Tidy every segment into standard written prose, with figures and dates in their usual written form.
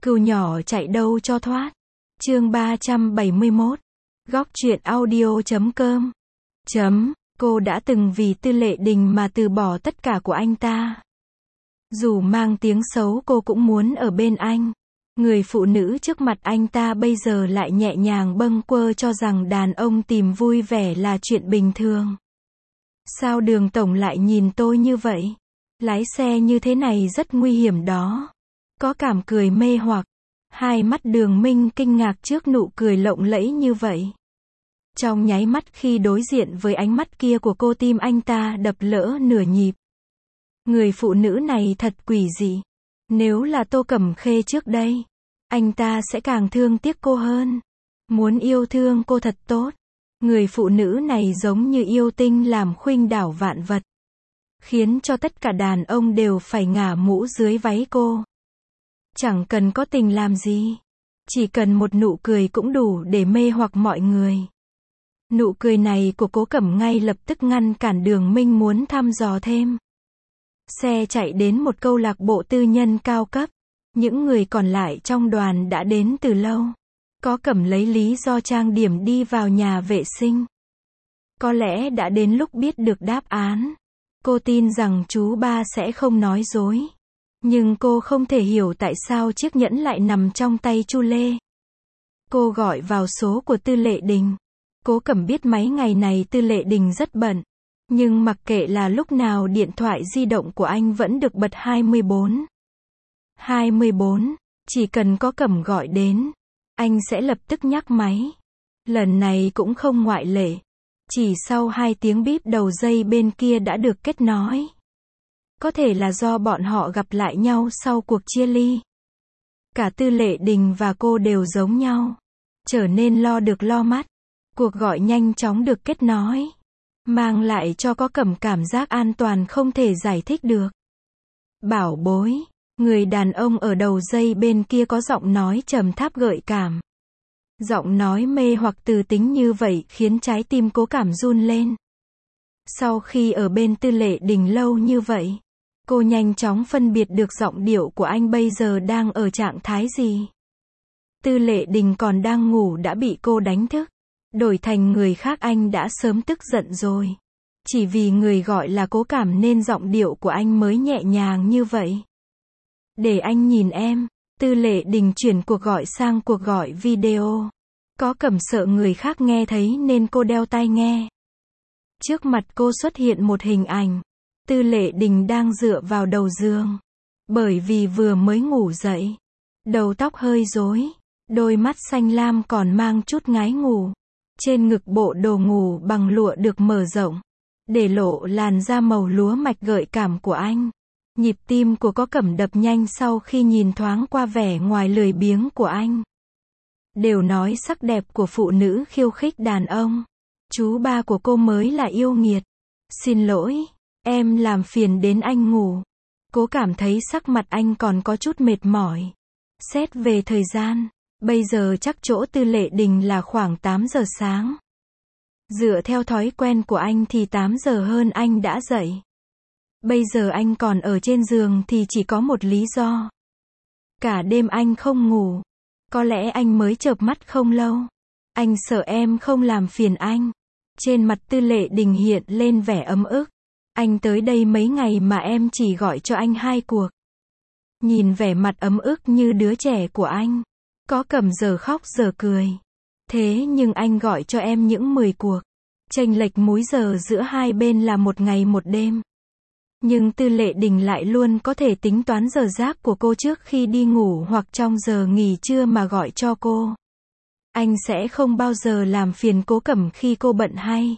Cừu nhỏ chạy đâu cho thoát. Chương 371. Góc truyện audio.com. Cô đã từng vì Tư Lệ Đình mà từ bỏ tất cả của anh ta. Dù mang tiếng xấu cô cũng muốn ở bên anh. Người phụ nữ trước mặt anh ta bây giờ lại nhẹ nhàng bâng quơ cho rằng đàn ông tìm vui vẻ là chuyện bình thường. Sao Đường tổng lại nhìn tôi như vậy? Lái xe như thế này rất nguy hiểm đó. Có cảm cười mê hoặc. Hai mắt Đường Minh kinh ngạc trước nụ cười lộng lẫy như vậy. Trong nháy mắt khi đối diện với ánh mắt kia của cô, tim anh ta đập lỡ nửa nhịp. Người phụ nữ này thật quỷ dị. Nếu là Tô Cẩm Khê trước đây, anh ta sẽ càng thương tiếc cô hơn. Muốn yêu thương cô thật tốt. Người phụ nữ này giống như yêu tinh làm khuynh đảo vạn vật. Khiến cho tất cả đàn ông đều phải ngả mũ dưới váy cô. Chẳng cần có tình làm gì. Chỉ cần một nụ cười cũng đủ để mê hoặc mọi người. Nụ cười này của Cố Cẩm ngay lập tức ngăn cản Đường Minh muốn thăm dò thêm. Xe chạy đến một câu lạc bộ tư nhân cao cấp. Những người còn lại trong đoàn đã đến từ lâu. Cố Cẩm lấy lý do trang điểm đi vào nhà vệ sinh. Có lẽ đã đến lúc biết được đáp án. Cô tin rằng chú ba sẽ không nói dối. Nhưng cô không thể hiểu tại sao chiếc nhẫn lại nằm trong tay Chu Lê. Cô gọi vào số của Tư Lệ Đình. Cố Cẩm biết mấy ngày này Tư Lệ Đình rất bận. Nhưng mặc kệ là lúc nào điện thoại di động của anh vẫn được bật 24. Chỉ cần có Cẩm gọi đến, anh sẽ lập tức nhắc máy. Lần này cũng không ngoại lệ. Chỉ sau 2 tiếng bíp đầu dây bên kia đã được kết nối. Có thể là do bọn họ gặp lại nhau sau cuộc chia ly. Cả Tư Lệ Đình và cô đều giống nhau. Trở nên lo được lo mất. Cuộc gọi nhanh chóng được kết nối. Mang lại cho Cố Cẩm cảm giác an toàn không thể giải thích được. Bảo bối. Người đàn ông ở đầu dây bên kia có giọng nói trầm thấp gợi cảm. Giọng nói mê hoặc từ tính như vậy khiến trái tim Cố Cảm run lên. Sau khi ở bên Tư Lệ Đình lâu như vậy, cô nhanh chóng phân biệt được giọng điệu của anh bây giờ đang ở trạng thái gì. Tư Lệ Đình còn đang ngủ đã bị cô đánh thức. Đổi thành người khác anh đã sớm tức giận rồi. Chỉ vì người gọi là Cố Cảm nên giọng điệu của anh mới nhẹ nhàng như vậy. Để anh nhìn em. Tư Lệ Đình chuyển cuộc gọi sang cuộc gọi video. Cố Cẩm sợ người khác nghe thấy nên cô đeo tai nghe. Trước mặt cô xuất hiện một hình ảnh. Tư Lệ Đình đang dựa vào đầu giường. Bởi vì vừa mới ngủ dậy. Đầu tóc hơi rối. Đôi mắt xanh lam còn mang chút ngái ngủ. Trên ngực bộ đồ ngủ bằng lụa được mở rộng. Để lộ làn da màu lúa mạch gợi cảm của anh. Nhịp tim của Cố Cẩm đập nhanh sau khi nhìn thoáng qua vẻ ngoài lười biếng của anh. Đều nói sắc đẹp của phụ nữ khiêu khích đàn ông. Chú ba của cô mới là yêu nghiệt. Xin lỗi, em làm phiền đến anh ngủ. Cố cảm thấy sắc mặt anh còn có chút mệt mỏi. Xét về thời gian, bây giờ chắc chỗ Tư Lệ Đình là khoảng 8 giờ sáng. Dựa theo thói quen của anh thì 8 giờ hơn anh đã dậy. Bây giờ anh còn ở trên giường thì chỉ có một lý do. Cả đêm anh không ngủ. Có lẽ anh mới chợp mắt không lâu. Anh sợ em không làm phiền anh. Trên mặt Tư Lệ Đình hiện lên vẻ ấm ức. Anh tới đây mấy ngày mà em chỉ gọi cho anh 2 cuộc. Nhìn vẻ mặt ấm ức như đứa trẻ của anh. Cố Cẩm giờ khóc giờ cười. Thế nhưng anh gọi cho em những 10 cuộc. Chênh lệch múi giờ giữa hai bên là 1 ngày 1 đêm. Nhưng Tư Lệ Đình lại luôn có thể tính toán giờ giấc của cô trước khi đi ngủ hoặc trong giờ nghỉ trưa mà gọi cho cô. Anh sẽ không bao giờ làm phiền Cố Cẩm khi cô bận hay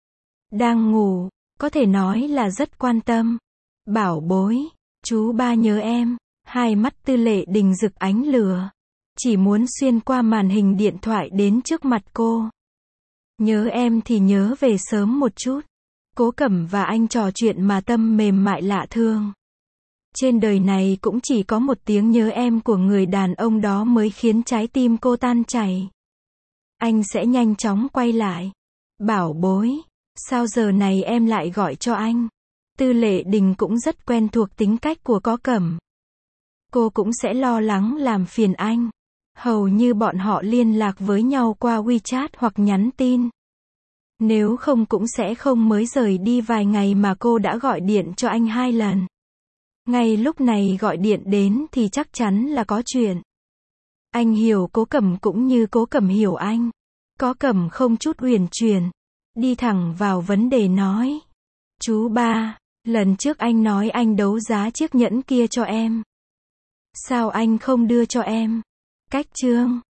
đang ngủ, có thể nói là rất quan tâm. Bảo bối, chú ba nhớ em. Hai mắt Tư Lệ Đình rực ánh lửa. Chỉ muốn xuyên qua màn hình điện thoại đến trước mặt cô. Nhớ em thì nhớ về sớm một chút. Cố Cẩm và anh trò chuyện mà tâm mềm mại lạ thương. Trên đời này cũng chỉ có một tiếng nhớ em của người đàn ông đó mới khiến trái tim cô tan chảy. Anh sẽ nhanh chóng quay lại. Bảo bối, sao giờ này em lại gọi cho anh? Tư Lệ Đình cũng rất quen thuộc tính cách của Cố Cẩm. cô cũng sẽ lo lắng làm phiền anh. Hầu như bọn họ liên lạc với nhau qua WeChat hoặc nhắn tin. Nếu không cũng sẽ không mới rời đi vài ngày mà cô đã gọi điện cho anh 2 lần. Ngay lúc này gọi điện đến thì chắc chắn là có chuyện. Anh hiểu Cố Cẩm cũng như Cố Cẩm hiểu anh. Có Cẩm không chút uyển chuyển, đi thẳng vào vấn đề nói. Chú ba, lần trước anh nói anh đấu giá chiếc nhẫn kia cho em. Sao anh không đưa cho em? Cách Trương.